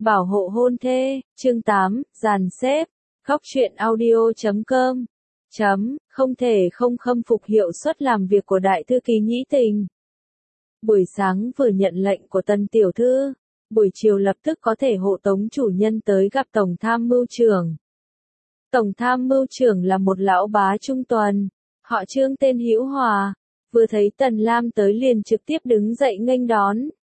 Bảo hộ hôn thê, chương 8, dàn xếp, góc truyện audio.com. Không thể không khâm phục hiệu suất làm việc của đại thư ký Nhĩ Tình. Buổi sáng vừa nhận lệnh của Tần tiểu thư, buổi chiều lập tức có thể hộ tống chủ nhân tới gặp Tổng tham mưu trưởng. Tổng tham mưu trưởng là một lão bá trung tuần, họ Trương tên Hữu Hòa, vừa thấy Tần Lam tới liền trực tiếp đứng dậy nghênh đón.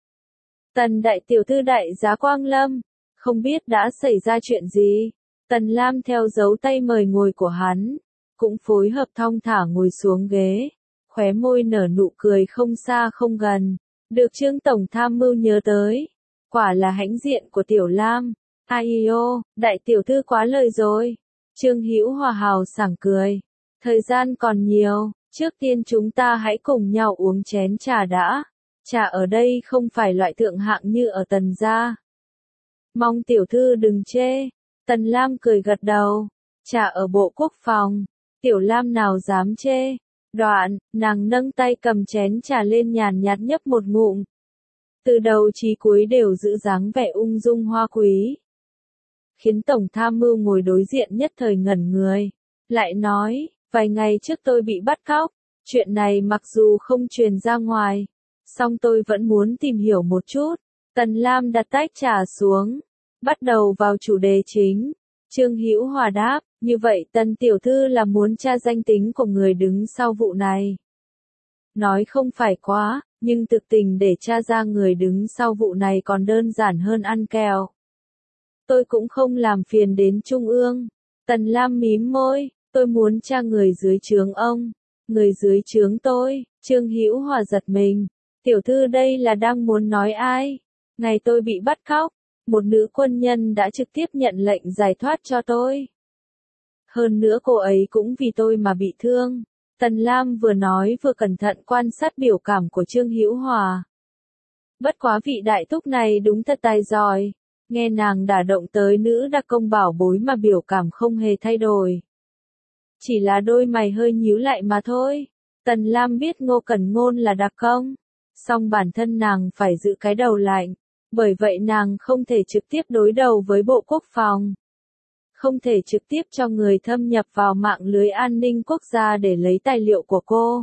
Tần đại tiểu thư đại giá quang lâm, không biết đã xảy ra chuyện gì. Tần Lam theo dấu tay mời ngồi của hắn, cũng phối hợp thong thả ngồi xuống ghế, khóe môi nở nụ cười không xa không gần. Được Trương Tổng tham mưu nhớ tới, quả là hãnh diện của Tiểu Lam. Ai ô, đại tiểu thư quá lời rồi. Trương Hữu Hòa hào sảng cười. Thời gian còn nhiều, trước tiên chúng ta hãy cùng nhau uống chén trà đã. Trà ở đây không phải loại thượng hạng như ở Tần gia. Mong tiểu thư đừng chê. Tần Lam cười gật đầu. Trà ở Bộ Quốc phòng, Tiểu Lam nào dám chê. Đoạn, nàng nâng tay cầm chén trà lên nhàn nhạt nhấp một ngụm. Từ đầu chí cuối đều giữ dáng vẻ ung dung hoa quý. Khiến Tổng tham mưu ngồi đối diện nhất thời ngẩn người. Lại nói, vài ngày trước tôi bị bắt cóc. Chuyện này mặc dù không truyền ra ngoài, song tôi vẫn muốn tìm hiểu một chút. Tần Lam đặt tách trà xuống, bắt đầu vào chủ đề chính. Trương Hữu Hòa đáp, như vậy Tần tiểu thư là muốn tra danh tính của người đứng sau vụ này. Nói không phải quá, nhưng thực tình để tra ra người đứng sau vụ này còn đơn giản hơn ăn kẹo. Tôi cũng không làm phiền đến Trung ương. Tần Lam mím môi, tôi muốn tra người dưới trướng ông. Người dưới trướng tôi. Trương Hữu Hòa giật mình. Tiểu thư đây là đang muốn nói ai? Ngày tôi bị bắt cóc, một nữ quân nhân đã trực tiếp nhận lệnh giải thoát cho tôi. Hơn nữa cô ấy cũng vì tôi mà bị thương. Tần Lam vừa nói vừa cẩn thận quan sát biểu cảm của Trương Hữu Hòa. Bất quá vị đại thúc này đúng thật tài giỏi. Nghe nàng đả động tới nữ đặc công bảo bối mà biểu cảm không hề thay đổi. Chỉ là đôi mày hơi nhíu lại mà thôi. Tần Lam biết Ngô Cẩn Ngôn là đặc công, song bản thân nàng phải giữ cái đầu lạnh. Bởi vậy nàng không thể trực tiếp đối đầu với Bộ Quốc phòng. Không thể trực tiếp cho người thâm nhập vào mạng lưới an ninh quốc gia để lấy tài liệu của cô.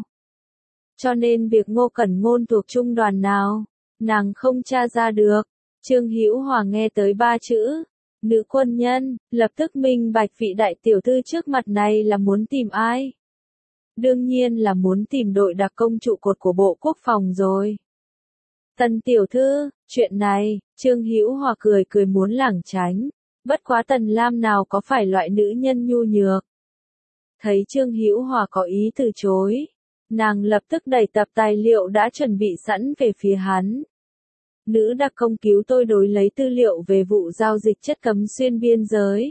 Cho nên việc Ngô Cẩn Ngôn thuộc trung đoàn nào, nàng không tra ra được. Trương Hữu Hòa nghe tới 3 chữ, nữ quân nhân, lập tức minh bạch vị đại tiểu thư trước mặt này là muốn tìm ai. Đương nhiên là muốn tìm đội đặc công trụ cột của Bộ Quốc phòng rồi. Tần tiểu thư, chuyện này, Trương Hữu Hòa cười muốn lảng tránh. Bất quá Tần Lam nào có phải loại nữ nhân nhu nhược. Thấy Trương Hữu Hòa có ý từ chối, nàng lập tức đẩy tập tài liệu đã chuẩn bị sẵn về phía hắn. Nữ đặc công cứu tôi đối lấy tư liệu về vụ giao dịch chất cấm xuyên biên giới.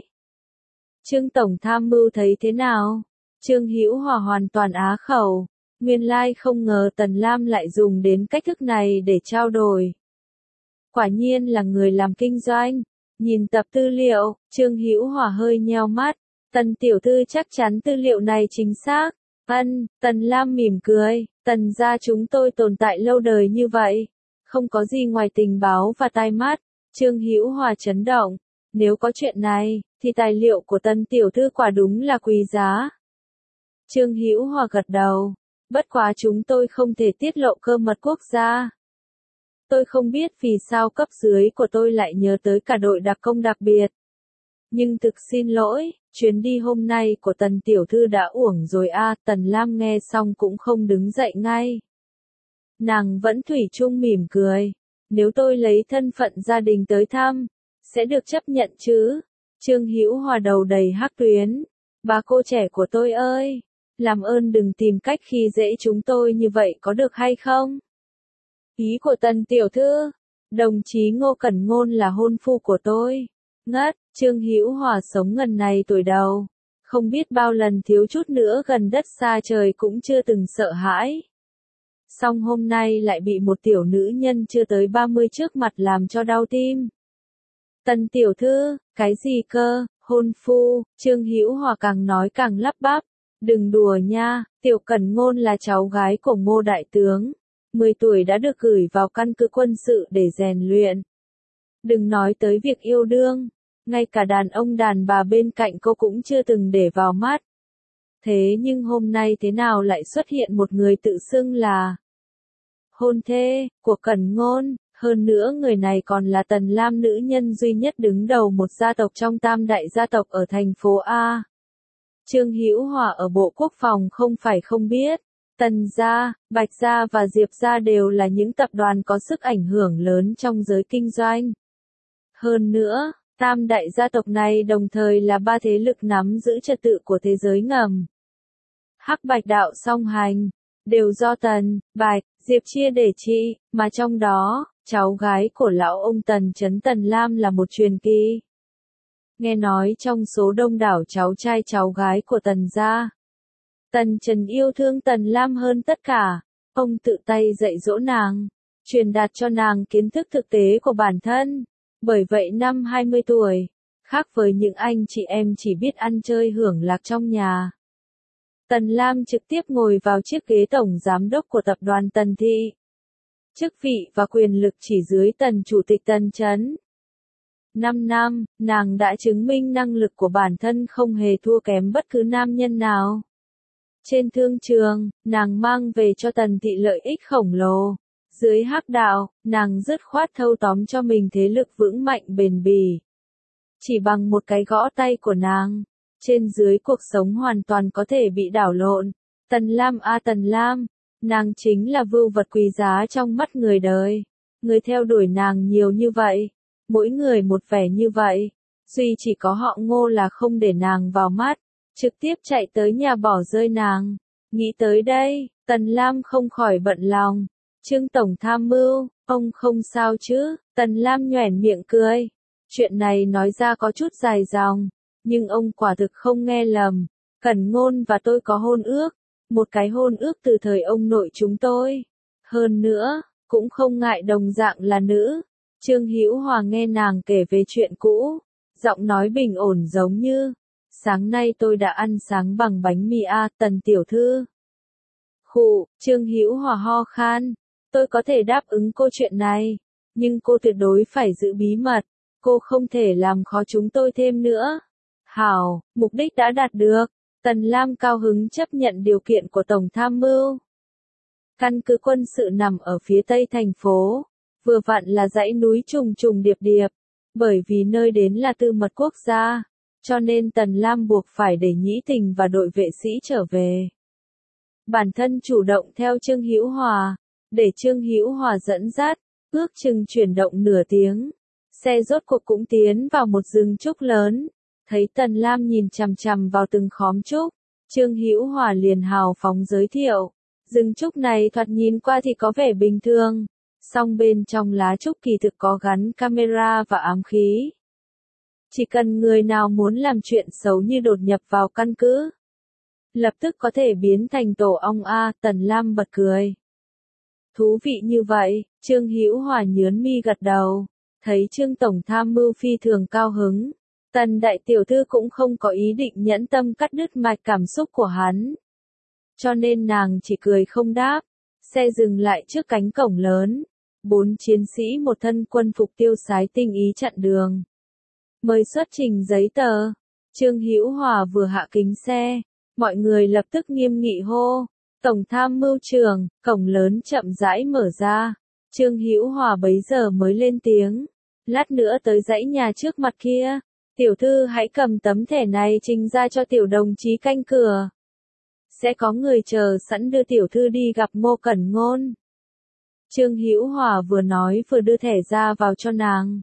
Trương Tổng tham mưu thấy thế nào? Trương Hữu Hòa hoàn toàn á khẩu. Nguyên lai không ngờ Tần Lam lại dùng đến cách thức này để trao đổi. Quả nhiên là người làm kinh doanh. Nhìn tập tư liệu, Trương Hữu Hòa hơi nheo mắt. Tần tiểu thư chắc chắn tư liệu này chính xác. Tần Lam mỉm cười. Tần gia chúng tôi tồn tại lâu đời như vậy. Không có gì ngoài tình báo và tai mắt. Trương Hữu Hòa chấn động. Nếu có chuyện này, thì tài liệu của Tần tiểu thư quả đúng là quý giá. Trương Hữu Hòa gật đầu. Bất quá chúng tôi không thể tiết lộ cơ mật quốc gia. Tôi không biết vì sao cấp dưới của tôi lại nhớ tới cả đội đặc công đặc biệt. Nhưng thực xin lỗi, chuyến đi hôm nay của Tần tiểu thư đã uổng rồi a. Tần Lam nghe xong cũng không đứng dậy ngay. Nàng vẫn thủy chung mỉm cười. Nếu tôi lấy thân phận gia đình tới thăm, sẽ được chấp nhận chứ? Trương Hữu Hòa đầu đầy hắc tuyến. Bà cô trẻ của tôi ơi, làm ơn đừng tìm cách khi dễ chúng tôi như vậy có được hay không? Ý của Tần tiểu thư, đồng chí Ngô Cẩn Ngôn là hôn phu của tôi. Ngất, Trương Hữu Hòa sống ngần này tuổi đầu, không biết bao lần thiếu chút nữa gần đất xa trời cũng chưa từng sợ hãi. Song hôm nay lại bị một tiểu nữ nhân chưa tới 30 trước mặt làm cho đau tim. Tần tiểu thư, cái gì cơ, hôn phu? Trương Hữu Hòa càng nói càng lắp bắp. Đừng đùa nha, Tiểu Cẩn Ngôn là cháu gái của Ngô đại tướng. 10 tuổi đã được gửi vào căn cứ quân sự để rèn luyện. Đừng nói tới việc yêu đương, ngay cả đàn ông đàn bà bên cạnh cô cũng chưa từng để vào mắt. Thế nhưng hôm nay thế nào lại xuất hiện một người tự xưng là hôn thê của Cẩn Ngôn, hơn nữa người này còn là Tần Lam, nữ nhân duy nhất đứng đầu một gia tộc trong tam đại gia tộc ở thành phố A. Trương Hữu Hòa ở Bộ Quốc phòng không phải không biết, Tần gia, Bạch gia và Diệp gia đều là những tập đoàn có sức ảnh hưởng lớn trong giới kinh doanh. Hơn nữa, tam đại gia tộc này đồng thời là ba thế lực nắm giữ trật tự của thế giới ngầm. Hắc Bạch đạo song hành, đều do Tần, Bạch, Diệp chia để trị, mà trong đó, cháu gái của lão ông Tần Chấn Tần Lam là một truyền kỳ. Nghe nói trong số đông đảo cháu trai cháu gái của Tần gia, Tần Trần yêu thương Tần Lam hơn tất cả, ông tự tay dạy dỗ nàng, truyền đạt cho nàng kiến thức thực tế của bản thân. Bởi vậy năm 20 tuổi, khác với những anh chị em chỉ biết ăn chơi hưởng lạc trong nhà, Tần Lam trực tiếp ngồi vào chiếc ghế tổng giám đốc của tập đoàn Tần Thị. Chức vị và quyền lực chỉ dưới Tần Chủ tịch Tần Chấn. 5 năm, nàng đã chứng minh năng lực của bản thân không hề thua kém bất cứ nam nhân nào. Trên thương trường, nàng mang về cho Tần Thị lợi ích khổng lồ. Dưới hắc đạo, nàng dứt khoát thâu tóm cho mình thế lực vững mạnh bền bỉ. Chỉ bằng một cái gõ tay của nàng, trên dưới cuộc sống hoàn toàn có thể bị đảo lộn. Tần Lam Tần Lam, nàng chính là vưu vật quý giá trong mắt người đời. Người theo đuổi nàng nhiều như vậy, mỗi người một vẻ như vậy, duy chỉ có họ Ngô là không để nàng vào mắt, trực tiếp chạy tới nhà bỏ rơi nàng. Nghĩ tới đây, Tần Lam không khỏi bận lòng. Trương Tổng Tham mưu, ông không sao chứ? Tần Lam nhoẻn miệng cười. Chuyện này nói ra có chút dài dòng, nhưng ông quả thực không nghe lầm. Cẩn Ngôn và tôi có hôn ước, một cái hôn ước từ thời ông nội chúng tôi. Hơn nữa, cũng không ngại đồng dạng là nữ. Trương Hữu Hòa nghe nàng kể về chuyện cũ, giọng nói bình ổn giống như, sáng nay tôi đã ăn sáng bằng bánh mì Tần tiểu thư. Khụ, Trương Hữu Hòa ho khan. Tôi có thể đáp ứng cô chuyện này, nhưng cô tuyệt đối phải giữ bí mật, cô không thể làm khó chúng tôi thêm nữa. Hảo, mục đích đã đạt được, Tần Lam cao hứng chấp nhận điều kiện của Tổng Tham mưu. Căn cứ quân sự nằm ở phía tây thành phố, vừa vặn là dãy núi trùng trùng điệp điệp, bởi vì nơi đến là tư mật quốc gia, cho nên Tần Lam buộc phải để Nhĩ Tình và đội vệ sĩ trở về. Bản thân chủ động theo Trương Hữu Hòa, để Trương Hữu Hòa dẫn dắt, ước chừng chuyển động nửa tiếng, xe rốt cuộc cũng tiến vào một rừng trúc lớn. Thấy Tần Lam nhìn chằm chằm vào từng khóm trúc, Trương Hữu Hòa liền hào phóng giới thiệu, rừng trúc này thoạt nhìn qua thì có vẻ bình thường, song bên trong lá trúc kỳ thực có gắn camera và ám khí. Chỉ cần người nào muốn làm chuyện xấu như đột nhập vào căn cứ, lập tức có thể biến thành tổ ong. Tần Lam bật cười. Thú vị như vậy, Trương Hữu Hòa nhớn mi gật đầu, thấy Trương Tổng Tham mưu phi thường cao hứng. Tần đại tiểu thư cũng không có ý định nhẫn tâm cắt đứt mạch cảm xúc của hắn. Cho nên nàng chỉ cười không đáp, xe dừng lại trước cánh cổng lớn. 4 chiến sĩ một thân quân phục tiêu sái tinh ý chặn đường. Mời xuất trình giấy tờ. Trương Hữu Hòa vừa hạ kính xe, mọi người lập tức nghiêm nghị hô. Tổng Tham mưu trưởng, cổng lớn chậm rãi mở ra. Trương Hữu Hòa bấy giờ mới lên tiếng. Lát nữa tới dãy nhà trước mặt kia. Tiểu thư hãy cầm tấm thẻ này trình ra cho tiểu đồng chí canh cửa. Sẽ có người chờ sẵn đưa tiểu thư đi gặp Ngô Cẩn Ngôn. Trương Hữu Hòa vừa nói vừa đưa thẻ ra vào cho nàng.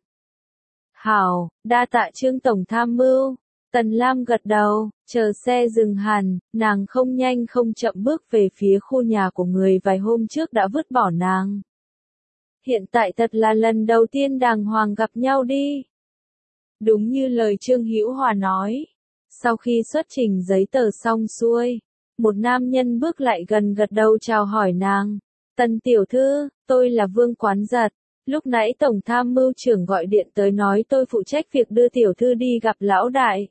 Hảo, đa tạ Trương Tổng Tham mưu. Tần Lam gật đầu, chờ xe dừng hẳn, nàng không nhanh không chậm bước về phía khu nhà của người vài hôm trước đã vứt bỏ nàng. Hiện tại thật là lần đầu tiên đàng hoàng gặp nhau đi. Đúng như lời Trương Hữu Hòa nói, sau khi xuất trình giấy tờ xong xuôi, một nam nhân bước lại gần gật đầu chào hỏi nàng. Tần tiểu thư, tôi là Vương Quán Giật. Lúc nãy Tổng Tham mưu trưởng gọi điện tới nói tôi phụ trách việc đưa tiểu thư đi gặp lão đại.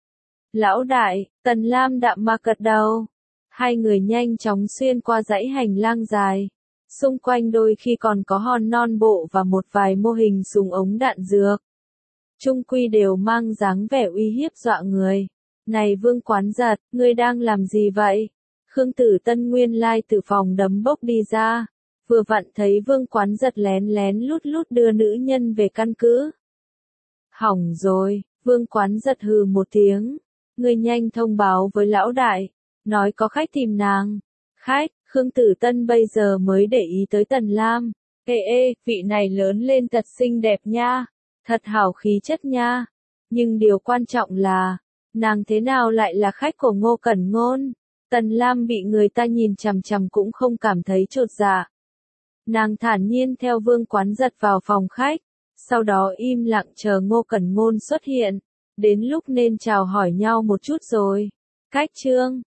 Lão đại, Tần Lam đạm mạc gật đầu. Hai người nhanh chóng xuyên qua dãy hành lang dài, Xung quanh đôi khi còn có hòn non bộ và một vài mô hình súng ống đạn dược. Chung quy đều mang dáng vẻ uy hiếp dọa người. Này Vương Quán Giật, ngươi đang làm gì vậy? Khương Tử Tân nguyên lai từ phòng đấm bốc đi ra. Vừa vặn thấy Vương Quán Giật lén lén lút lút đưa nữ nhân về căn cứ. Hỏng rồi, Vương Quán Giật hừ một tiếng. Ngươi nhanh thông báo với lão đại. Nói có khách tìm nàng. Khách, Khương Tử Tân bây giờ mới để ý tới Tần Lam. Ê, vị này lớn lên thật xinh đẹp nha. Thật hảo khí chất nha. Nhưng điều quan trọng là, nàng thế nào lại là khách của Ngô Cẩn Ngôn? Tần Lam bị người ta nhìn chằm chằm cũng không cảm thấy chột dạ. Nàng thản nhiên theo Vương Quán Giật vào phòng khách, sau đó im lặng chờ Ngô Cẩn Ngôn xuất hiện. Đến lúc nên chào hỏi nhau một chút rồi. Cách chương